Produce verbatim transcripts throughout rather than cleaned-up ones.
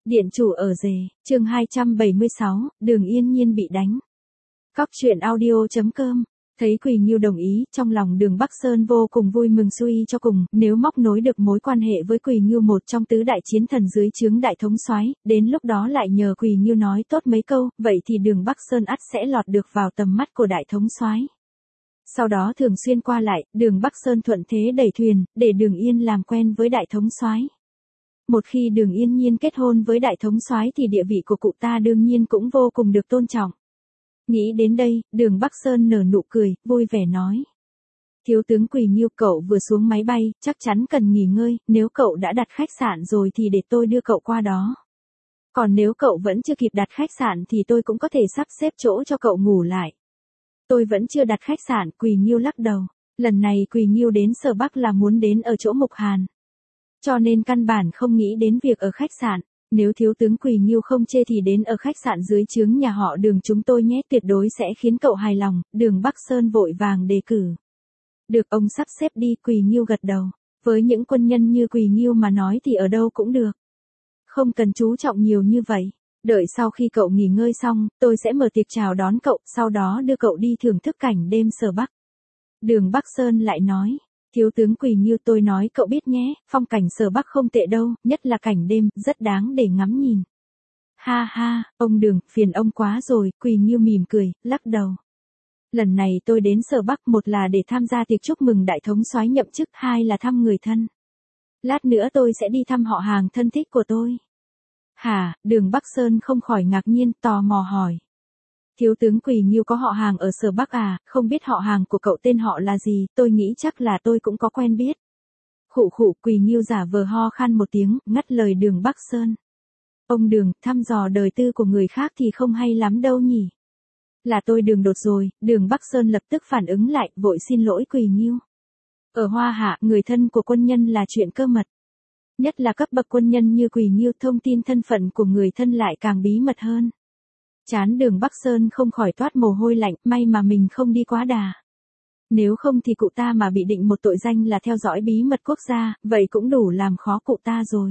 Điện chủ ở rể, chương hai trăm bảy mươi sáu, Đường Yên Nhiên bị đánh. Cóc truyện audio chấm com. Thấy Quỳ Nghiêu đồng ý, trong lòng Đường Bắc Sơn vô cùng vui mừng suy cho cùng, nếu móc nối được mối quan hệ với Quỳ Nghiêu một trong tứ đại chiến thần dưới trướng đại thống soái, đến lúc đó lại nhờ Quỳ Nghiêu nói tốt mấy câu, vậy thì Đường Bắc Sơn ắt sẽ lọt được vào tầm mắt của đại thống soái. Sau đó thường xuyên qua lại, Đường Bắc Sơn thuận thế đẩy thuyền, để Đường Yên làm quen với đại thống soái. Một khi Đường Yên Nhiên kết hôn với đại thống soái thì địa vị của cụ ta đương nhiên cũng vô cùng được tôn trọng. Nghĩ đến đây, Đường Bắc Sơn nở nụ cười, vui vẻ nói. Thiếu tướng Quỳ Nghiêu, cậu vừa xuống máy bay, chắc chắn cần nghỉ ngơi, nếu cậu đã đặt khách sạn rồi thì để tôi đưa cậu qua đó. Còn nếu cậu vẫn chưa kịp đặt khách sạn thì tôi cũng có thể sắp xếp chỗ cho cậu ngủ lại. Tôi vẫn chưa đặt khách sạn, Quỳ Nghiêu lắc đầu. Lần này Quỳ Nghiêu đến Sở Bắc là muốn đến ở chỗ Mục Hàn. Cho nên căn bản không nghĩ đến việc ở khách sạn, nếu thiếu tướng Quỳ Nghiêu không chê thì đến ở khách sạn dưới trướng nhà họ Đường chúng tôi nhé, tuyệt đối sẽ khiến cậu hài lòng. Đường Bắc Sơn vội vàng đề cử. Được, ông sắp xếp đi, Quỳ Nghiêu gật đầu. Với những quân nhân như Quỳ Nghiêu mà nói thì ở đâu cũng được. Không cần chú trọng nhiều như vậy. Đợi sau khi cậu nghỉ ngơi xong, tôi sẽ mở tiệc chào đón cậu, sau đó đưa cậu đi thưởng thức cảnh đêm Sở Bắc. Đường Bắc Sơn lại nói. Thiếu tướng Quỳ Nghiêu, tôi nói cậu biết nhé, phong cảnh Sở Bắc không tệ đâu, nhất là cảnh đêm, rất đáng để ngắm nhìn. Ha ha, ông Đường, phiền ông quá rồi, Quỳ Nghiêu mỉm cười, lắc đầu. Lần này tôi đến Sở Bắc, một là để tham gia tiệc chúc mừng đại thống soái nhậm chức, hai là thăm người thân. Lát nữa tôi sẽ đi thăm họ hàng thân thích của tôi. Hả? Đường Bắc Sơn không khỏi ngạc nhiên, tò mò hỏi. Thiếu tướng Quỳ Nghiêu có họ hàng ở Sở Bắc à, không biết họ hàng của cậu tên họ là gì, tôi nghĩ chắc là tôi cũng có quen biết. Khụ khụ, Quỳ Nghiêu giả vờ ho khan một tiếng, ngắt lời Đường Bắc Sơn. Ông Đường, thăm dò đời tư của người khác thì không hay lắm đâu nhỉ. Là tôi Đường đột rồi, Đường Bắc Sơn lập tức phản ứng lại, vội xin lỗi Quỳ Nghiêu. Ở Hoa Hạ, người thân của quân nhân là chuyện cơ mật. Nhất là cấp bậc quân nhân như Quỳ Nghiêu, thông tin thân phận của người thân lại càng bí mật hơn. Chán Đường Bắc Sơn không khỏi toát mồ hôi lạnh, may mà mình không đi quá đà. Nếu không thì cụ ta mà bị định một tội danh là theo dõi bí mật quốc gia, vậy cũng đủ làm khó cụ ta rồi.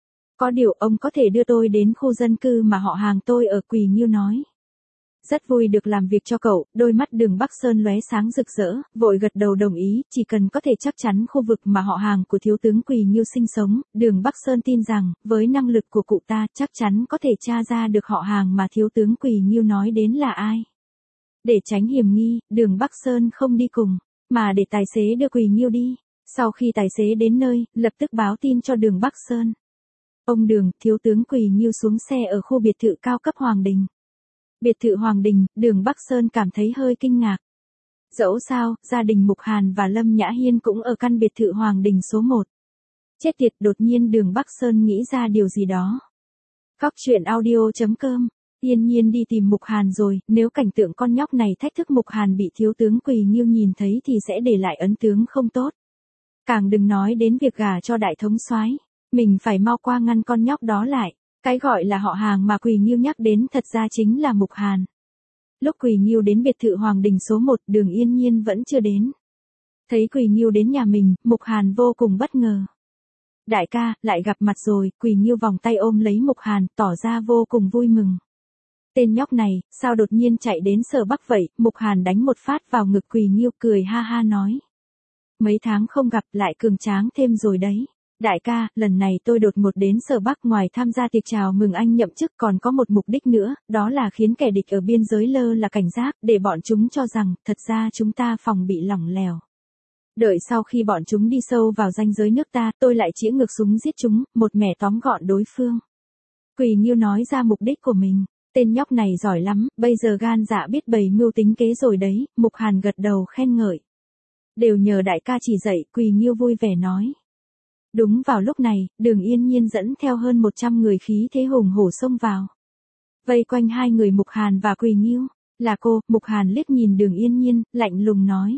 Có điều ông có thể đưa tôi đến khu dân cư mà họ hàng tôi ở, Quỳ Nghiêu nói. Rất vui được làm việc cho cậu, đôi mắt Đường Bắc Sơn lóe sáng rực rỡ, vội gật đầu đồng ý, chỉ cần có thể chắc chắn khu vực mà họ hàng của thiếu tướng Quỳ Nghiêu sinh sống, Đường Bắc Sơn tin rằng, với năng lực của cụ ta chắc chắn có thể tra ra được họ hàng mà thiếu tướng Quỳ Nghiêu nói đến là ai. Để tránh hiểm nghi, Đường Bắc Sơn không đi cùng, mà để tài xế đưa Quỳ Nghiêu đi. Sau khi tài xế đến nơi, lập tức báo tin cho Đường Bắc Sơn. Ông Đường, thiếu tướng Quỳ Nghiêu xuống xe ở khu biệt thự cao cấp Hoàng Đình. Biệt thự Hoàng Đình, Đường Bắc Sơn cảm thấy hơi kinh ngạc. Dẫu sao, gia đình Mục Hàn và Lâm Nhã Hiên cũng ở căn biệt thự Hoàng Đình số một. Chết tiệt, đột nhiên Đường Bắc Sơn nghĩ ra điều gì đó. Cóc truyện audio chấm com. Yên Nhiên đi tìm Mục Hàn rồi, nếu cảnh tượng con nhóc này thách thức Mục Hàn bị thiếu tướng Quỳ Nghiêu nhìn thấy thì sẽ để lại ấn tượng không tốt. Càng đừng nói đến việc gả cho đại thống soái, mình phải mau qua ngăn con nhóc đó lại. Cái gọi là họ hàng mà Quỳ Nghiêu nhắc đến thật ra chính là Mục Hàn. Lúc Quỳ Nghiêu đến biệt thự Hoàng Đình số một, Đường Yên Nhiên vẫn chưa đến. Thấy Quỳ Nghiêu đến nhà mình, Mục Hàn vô cùng bất ngờ. Đại ca, lại gặp mặt rồi, Quỳ Nghiêu vòng tay ôm lấy Mục Hàn, tỏ ra vô cùng vui mừng. Tên nhóc này, sao đột nhiên chạy đến Sở Bắc vậy? Mục Hàn đánh một phát vào ngực Quỳ Nghiêu, cười ha ha nói. Mấy tháng không gặp, lại cường tráng thêm rồi đấy. Đại ca, lần này tôi đột ngột đến Sở Bắc, ngoài tham gia tiệc chào mừng anh nhậm chức còn có một mục đích nữa, đó là khiến kẻ địch ở biên giới lơ là cảnh giác, để bọn chúng cho rằng, thật ra chúng ta phòng bị lỏng lẻo. Đợi sau khi bọn chúng đi sâu vào ranh giới nước ta, tôi lại chĩa ngược súng giết chúng, một mẻ tóm gọn đối phương. Quỳ Nghiêu nói ra mục đích của mình, tên nhóc này giỏi lắm, bây giờ gan dạ biết bày mưu tính kế rồi đấy, Mục Hàn gật đầu khen ngợi. Đều nhờ đại ca chỉ dạy, Quỳ Nghiêu vui vẻ nói. Đúng vào lúc này, Đường Yên Nhiên dẫn theo hơn một trăm người khí thế hùng hổ xông vào. Vây quanh hai người Mục Hàn và Quỳ Nghiêu. Là cô, Mục Hàn liếc nhìn Đường Yên Nhiên, lạnh lùng nói.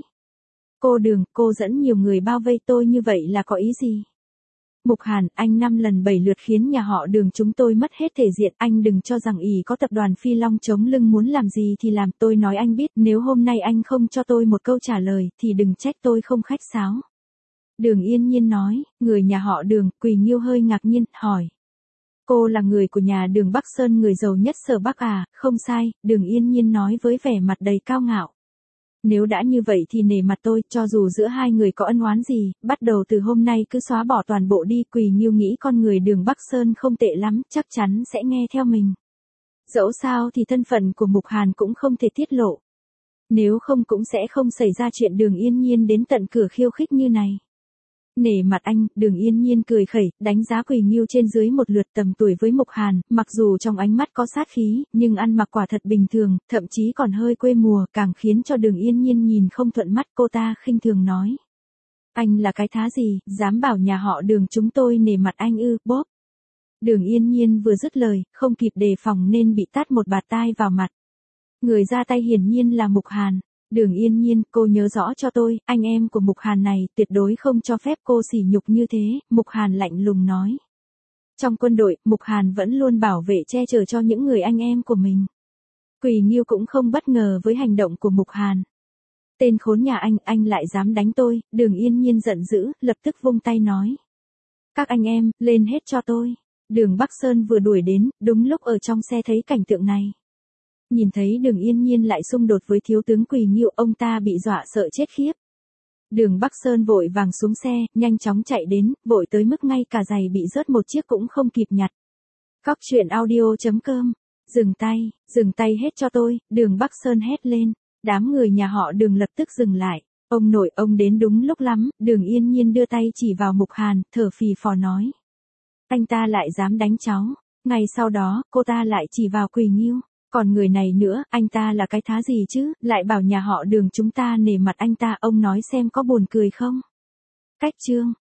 Cô Đường, cô dẫn nhiều người bao vây tôi như vậy là có ý gì? Mục Hàn, anh năm lần bảy lượt khiến nhà họ Đường chúng tôi mất hết thể diện, anh đừng cho rằng ỷ có tập đoàn Phi Long chống lưng muốn làm gì thì làm, tôi nói anh biết, nếu hôm nay anh không cho tôi một câu trả lời, thì đừng trách tôi không khách sáo. Đường Yên Nhiên nói, người nhà họ Đường, Quỳ Nghiêu hơi ngạc nhiên, hỏi. Cô là người của nhà Đường Bắc Sơn, người giàu nhất Sở Bắc à? Không sai, Đường Yên Nhiên nói với vẻ mặt đầy cao ngạo. Nếu đã như vậy thì nể mặt tôi, cho dù giữa hai người có ân oán gì, bắt đầu từ hôm nay cứ xóa bỏ toàn bộ đi. Quỳ Nghiêu nghĩ con người Đường Bắc Sơn không tệ lắm, chắc chắn sẽ nghe theo mình. Dẫu sao thì thân phận của Mục Hàn cũng không thể tiết lộ. Nếu không cũng sẽ không xảy ra chuyện Đường Yên Nhiên đến tận cửa khiêu khích như này. Nể mặt anh, Đường Yên Nhiên cười khẩy, đánh giá Quỳ Nghiêu trên dưới một lượt. Tầm tuổi với Mục Hàn, mặc dù trong ánh mắt có sát khí, nhưng ăn mặc quả thật bình thường, thậm chí còn hơi quê mùa, càng khiến cho Đường Yên Nhiên nhìn không thuận mắt. Cô ta khinh thường nói. Anh là cái thá gì, dám bảo nhà họ Đường chúng tôi nể mặt anh ư? Bốp. Đường Yên Nhiên vừa dứt lời, không kịp đề phòng nên bị tát một bạt tai vào mặt. Người ra tay hiển nhiên là Mục Hàn. Đường Yên Nhiên, cô nhớ rõ cho tôi, anh em của Mục Hàn này tuyệt đối không cho phép cô sỉ nhục như thế. Mục Hàn lạnh lùng nói. Trong quân đội, Mục Hàn vẫn luôn bảo vệ che chở cho những người anh em của mình. Quỳ Nghiêu cũng không bất ngờ với hành động của Mục Hàn. Tên khốn nhà anh, anh lại dám đánh tôi. Đường Yên Nhiên giận dữ, lập tức vung tay nói. Các anh em, lên hết cho tôi. Đường Bắc Sơn vừa đuổi đến, đúng lúc ở trong xe thấy cảnh tượng này. Nhìn thấy Đường Yên Nhiên lại xung đột với thiếu tướng Quỳ Nghiêu, ông ta bị dọa sợ chết khiếp. Đường Bắc Sơn vội vàng xuống xe, nhanh chóng chạy đến, vội tới mức ngay cả giày bị rớt một chiếc cũng không kịp nhặt. Cóc truyện audio chấm com. Dừng tay, dừng tay hết cho tôi, Đường Bắc Sơn hét lên. Đám người nhà họ Đường lập tức dừng lại. Ông nội, ông đến đúng lúc lắm. Đường Yên Nhiên đưa tay chỉ vào Mục Hàn, thở phì phò nói. Anh ta lại dám đánh cháu. Ngay sau đó, cô ta lại chỉ vào Quỳ Nghiêu. Còn người này nữa, anh ta là cái thá gì chứ, lại bảo nhà họ Đường chúng ta nể mặt anh ta, ông nói xem có buồn cười không? Cách chương.